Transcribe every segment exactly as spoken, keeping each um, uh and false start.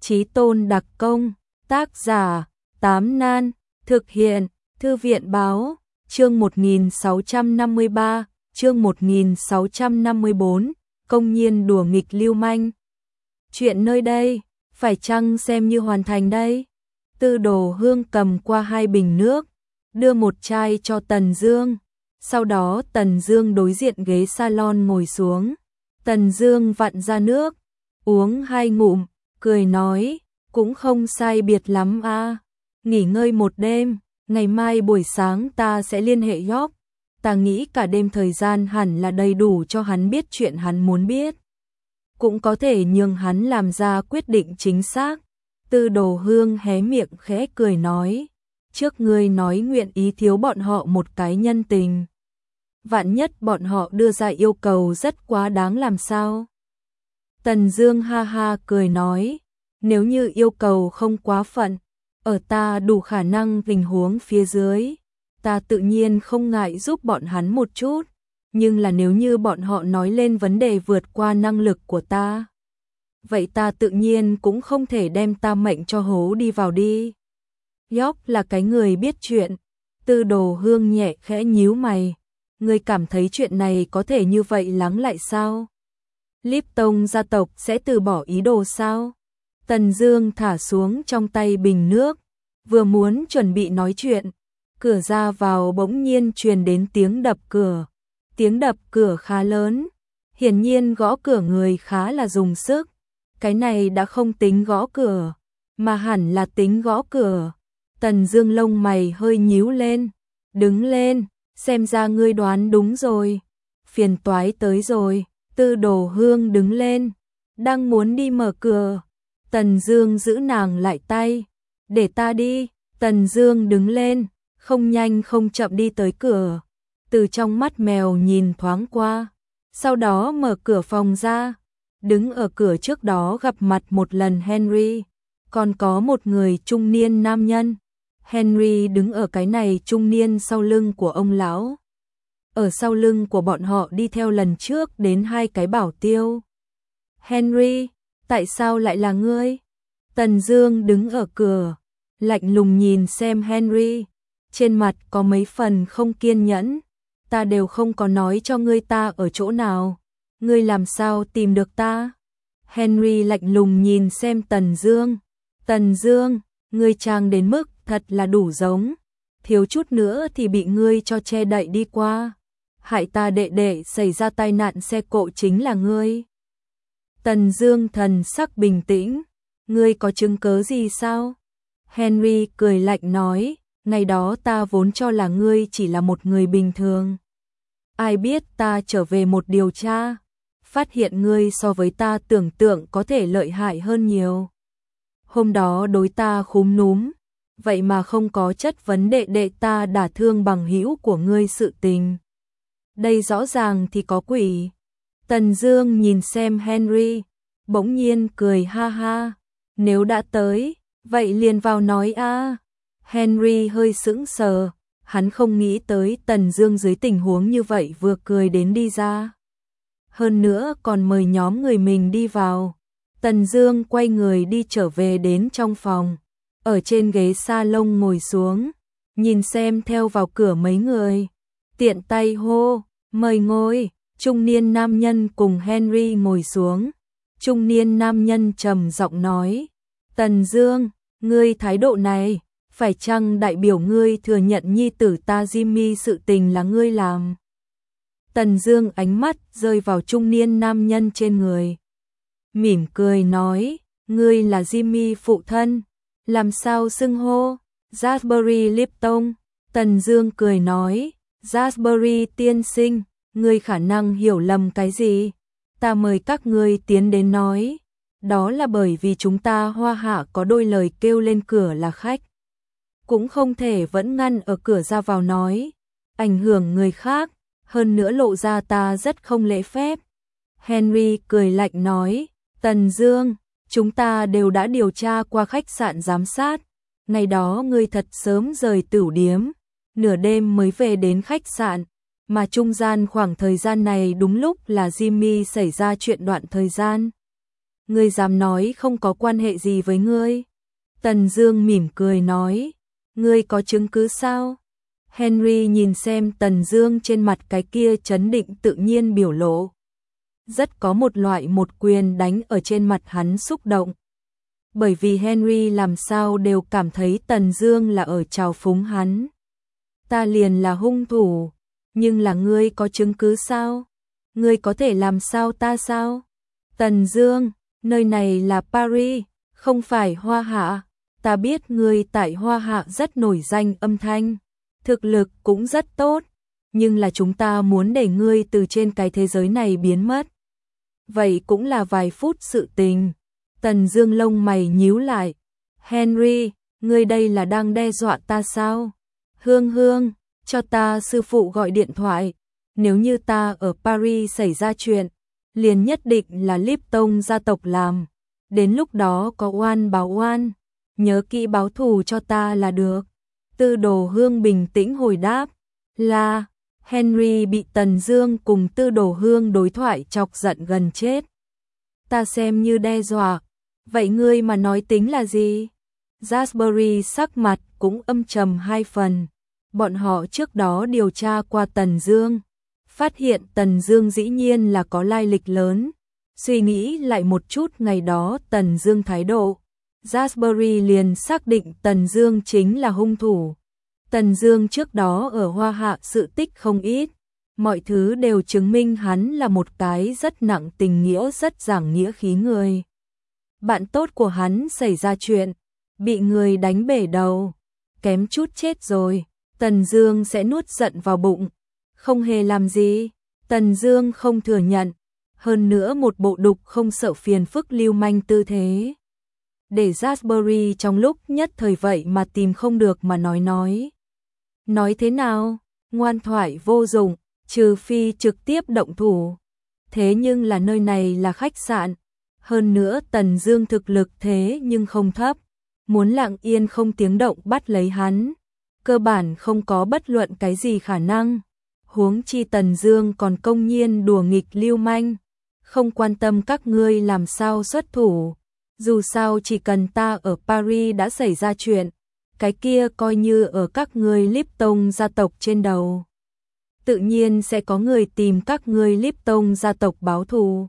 Chí tôn đặc công, tác giả, Tám Nan, thực hiện, Thư viện báo, chương một nghìn sáu trăm năm mươi ba, chương một nghìn sáu trăm năm mươi bốn, công nhiên đùa nghịch lưu manh. Chuyện nơi đây, phải chăng xem như hoàn thành đây? Tư Đồ Hương cầm qua hai bình nước, đưa một chai cho Tần Dương. Sau đó Tần Dương đối diện ghế salon ngồi xuống. Tần Dương vặn ra nước, uống hai ngụm, cười nói, cũng không sai biệt lắm a. Nghỉ ngơi một đêm, ngày mai buổi sáng ta sẽ liên hệ York. Ta nghĩ cả đêm thời gian hẳn là đầy đủ cho hắn biết chuyện hắn muốn biết. Cũng có thể nhường hắn làm ra quyết định chính xác. Tư Đồ Hương hé miệng khẽ cười nói, trước ngươi nói nguyện ý thiếu bọn họ một cái nhân tình. Vạn nhất bọn họ đưa ra yêu cầu rất quá đáng làm sao? Tần Dương ha ha cười nói, nếu như yêu cầu không quá phận, ở ta đủ khả năng tình huống phía dưới, ta tự nhiên không ngại giúp bọn hắn một chút, nhưng là nếu như bọn họ nói lên vấn đề vượt qua năng lực của ta, vậy ta tự nhiên cũng không thể đem ta mệnh cho hố đi vào đi. York là cái người biết chuyện. Tư Đồ Hương nhẹ khẽ nhíu mày, ngươi cảm thấy chuyện này có thể như vậy lắng lại sao? Lipton gia tộc sẽ từ bỏ ý đồ sao? Tần Dương thả xuống trong tay bình nước, vừa muốn chuẩn bị nói chuyện, cửa ra vào bỗng nhiên truyền đến tiếng đập cửa. Tiếng đập cửa khá lớn, hiển nhiên gõ cửa người khá là dùng sức. Cái này đã không tính gõ cửa, mà hẳn là tính gõ cửa. Tần Dương lông mày hơi nhíu lên, đứng lên, xem ra ngươi đoán đúng rồi. Phiền toái tới rồi. Tư Đồ Hương đứng lên, đang muốn đi mở cửa. Tần Dương giữ nàng lại tay, để ta đi. Tần Dương đứng lên, không nhanh không chậm đi tới cửa, từ trong mắt mèo nhìn thoáng qua, sau đó mở cửa phòng ra. Đứng ở cửa trước đó gặp mặt một lần Henry, còn có một người trung niên nam nhân. Henry đứng ở cái này trung niên sau lưng của ông lão. Ở sau lưng của bọn họ đi theo lần trước đến hai cái bảo tiêu. Henry, tại sao lại là ngươi? Tần Dương đứng ở cửa, lạnh lùng nhìn xem Henry, trên mặt có mấy phần không kiên nhẫn. Ta đều không có nói cho ngươi ta ở chỗ nào, ngươi làm sao tìm được ta? Henry lạnh lùng nhìn xem Tần Dương. Tần Dương, ngươi trang đến mức thật là đủ giống, thiếu chút nữa thì bị ngươi cho che đậy đi qua. Hại ta đệ đệ xảy ra tai nạn xe cộ chính là ngươi. Tần Dương thần sắc bình tĩnh, ngươi có chứng cứ gì sao? Henry cười lạnh nói, ngày đó ta vốn cho là ngươi chỉ là một người bình thường. Ai biết ta trở về một điều tra, phát hiện ngươi so với ta tưởng tượng có thể lợi hại hơn nhiều. Hôm đó đối ta khúm núm, vậy mà không có chất vấn đệ đệ ta đả thương bằng hữu của ngươi sự tình. Đây rõ ràng thì có quỷ. Tần Dương nhìn xem Henry, bỗng nhiên cười ha ha, nếu đã tới, vậy liền vào nói a. Henry hơi sững sờ, hắn không nghĩ tới Tần Dương dưới tình huống như vậy vừa cười đến đi ra. Hơn nữa còn mời nhóm người mình đi vào. Tần Dương quay người đi trở về đến trong phòng, ở trên ghế salon ngồi xuống, nhìn xem theo vào cửa mấy người, tiện tay hô, mời ngồi. Trung niên nam nhân cùng Henry ngồi xuống. Trung niên nam nhân trầm giọng nói, Tần Dương, ngươi thái độ này, phải chăng đại biểu ngươi thừa nhận nhi tử ta Jimmy sự tình là ngươi làm? Tần Dương ánh mắt rơi vào trung niên nam nhân trên người, mỉm cười nói, ngươi là Jimmy phụ thân, làm sao xưng hô? Jasbury Lipton. Tần Dương cười nói, Jasbury tiên sinh, ngươi khả năng hiểu lầm cái gì? Ta mời các ngươi tiến đến nói, đó là bởi vì chúng ta Hoa Hạ có đôi lời kêu lên cửa là khách, cũng không thể vẫn ngăn ở cửa ra vào nói, ảnh hưởng người khác, hơn nữa lộ ra ta rất không lễ phép. Henry cười lạnh nói, Tần Dương, chúng ta đều đã điều tra qua khách sạn giám sát, ngày đó ngươi thật sớm rời tửu điếm, nửa đêm mới về đến khách sạn, mà trung gian khoảng thời gian này đúng lúc là Jimmy xảy ra chuyện đoạn thời gian. Ngươi dám nói không có quan hệ gì với ngươi? Tần Dương mỉm cười nói, ngươi có chứng cứ sao? Henry nhìn xem Tần Dương trên mặt cái kia trấn định tự nhiên biểu lộ. Rất có một loại một quyền đánh ở trên mặt hắn xúc động. Bởi vì Henry làm sao đều cảm thấy Tần Dương là ở trào phúng hắn. Ta liền là hung thủ, nhưng là ngươi có chứng cứ sao? Ngươi có thể làm sao ta sao? Tần Dương, nơi này là Paris, không phải Hoa Hạ. Ta biết ngươi tại Hoa Hạ rất nổi danh âm thanh, thực lực cũng rất tốt, nhưng là chúng ta muốn để ngươi từ trên cái thế giới này biến mất. Vậy cũng là vài phút sự tình. Tần Dương lông mày nhíu lại. Henry, ngươi đây là đang đe dọa ta sao? Hương Hương, cho ta sư phụ gọi điện thoại. Nếu như ta ở Paris xảy ra chuyện, liền nhất định là Lipton gia tộc làm. Đến lúc đó có oan báo oan, nhớ kỹ báo thù cho ta là được. Tư Đồ Hương bình tĩnh hồi đáp. Là, Henry bị Tần Dương cùng Tư Đồ Hương đối thoại chọc giận gần chết. Ta xem như đe dọa, vậy ngươi mà nói tính là gì? Jasbury sắc mặt cũng âm trầm hai phần. Bọn họ trước đó điều tra qua Tần Dương, phát hiện Tần Dương dĩ nhiên là có lai lịch lớn. Suy nghĩ lại một chút ngày đó Tần Dương thái độ, Jasbury liền xác định Tần Dương chính là hung thủ. Tần Dương trước đó ở Hoa Hạ sự tích không ít, mọi thứ đều chứng minh hắn là một cái rất nặng tình nghĩa rất giảng nghĩa khí người. Bạn tốt của hắn xảy ra chuyện, bị người đánh bể đầu, kém chút chết rồi, Tần Dương sẽ nuốt giận vào bụng, không hề làm gì. Tần Dương không thừa nhận, hơn nữa một bộ đục không sợ phiền phức lưu manh tư thế. Để Jasbury trong lúc nhất thời vậy mà tìm không được mà nói nói. Nói thế nào? Ngoan thoại vô dụng, trừ phi trực tiếp động thủ. Thế nhưng là nơi này là khách sạn, hơn nữa Tần Dương thực lực thế nhưng không thấp, muốn lặng yên không tiếng động bắt lấy hắn, cơ bản không có bất luận cái gì khả năng. Huống chi Tần Dương còn công nhiên đùa nghịch lưu manh, không quan tâm các ngươi làm sao xuất thủ, dù sao chỉ cần ta ở Paris đã xảy ra chuyện, cái kia coi như ở các ngươi Lipton gia tộc trên đầu. Tự nhiên sẽ có người tìm các ngươi Lipton gia tộc báo thù.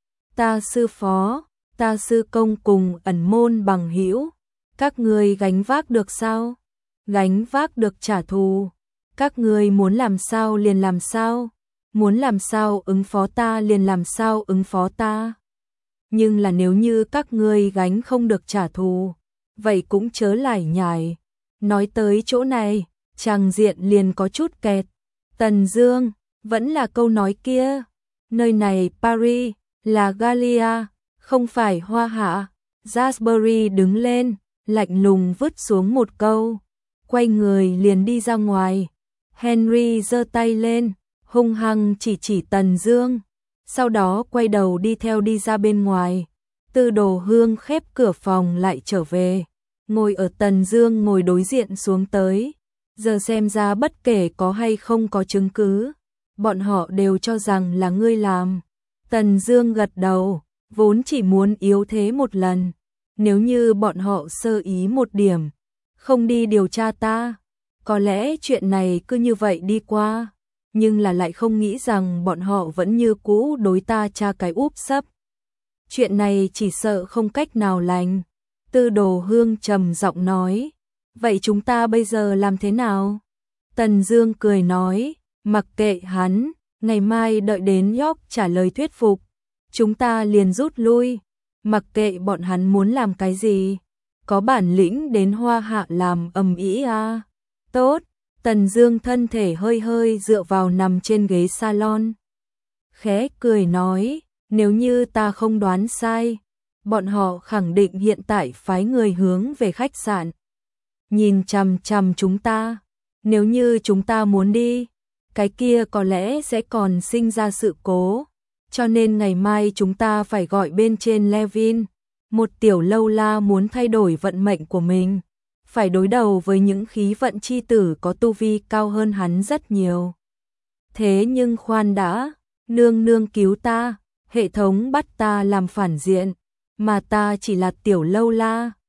Ta sư phó, ta sư công cùng ẩn môn bằng hữu, các ngươi gánh vác được sao? Gánh vác được trả thù. Các ngươi muốn làm sao liền làm sao, muốn làm sao ứng phó ta liền làm sao ứng phó ta. Nhưng là nếu như các ngươi gánh không được trả thù, vậy cũng chớ lải nhải. Nói tới chỗ này, tràng diện liền có chút kẹt. Tần Dương, vẫn là câu nói kia, nơi này Paris, là Galia, không phải Hoa Hạ. Jasbury đứng lên, lạnh lùng vứt xuống một câu, quay người liền đi ra ngoài. Henry giơ tay lên, hung hăng chỉ chỉ Tần Dương, sau đó quay đầu đi theo đi ra bên ngoài. Tư Đồ Hương khép cửa phòng lại trở về, ngồi ở Tần Dương ngồi đối diện xuống tới. Giờ xem ra bất kể có hay không có chứng cứ, bọn họ đều cho rằng là ngươi làm. Tần Dương gật đầu, vốn chỉ muốn yếu thế một lần, nếu như bọn họ sơ ý một điểm, không đi điều tra ta, có lẽ chuyện này cứ như vậy đi qua, nhưng là lại không nghĩ rằng bọn họ vẫn như cũ đối ta tra cái úp sấp. Chuyện này chỉ sợ không cách nào lành. Tư Đồ Hương trầm giọng nói, vậy chúng ta bây giờ làm thế nào? Tần Dương cười nói, mặc kệ hắn, ngày mai đợi đến York trả lời thuyết phục, chúng ta liền rút lui, mặc kệ bọn hắn muốn làm cái gì, có bản lĩnh đến Hoa Hạ làm ầm ĩ à. Tốt, Tần Dương thân thể hơi hơi dựa vào nằm trên ghế salon, khẽ cười nói, nếu như ta không đoán sai, bọn họ khẳng định hiện tại phái người hướng về khách sạn, nhìn chằm chằm chúng ta. Nếu như chúng ta muốn đi, cái kia có lẽ sẽ còn sinh ra sự cố, cho nên ngày mai chúng ta phải gọi bên trên Levin, một tiểu lâu la muốn thay đổi vận mệnh của mình, phải đối đầu với những khí vận chi tử có tu vi cao hơn hắn rất nhiều. Thế nhưng khoan đã, nương nương cứu ta, hệ thống bắt ta làm phản diện, mà ta chỉ là tiểu lâu la.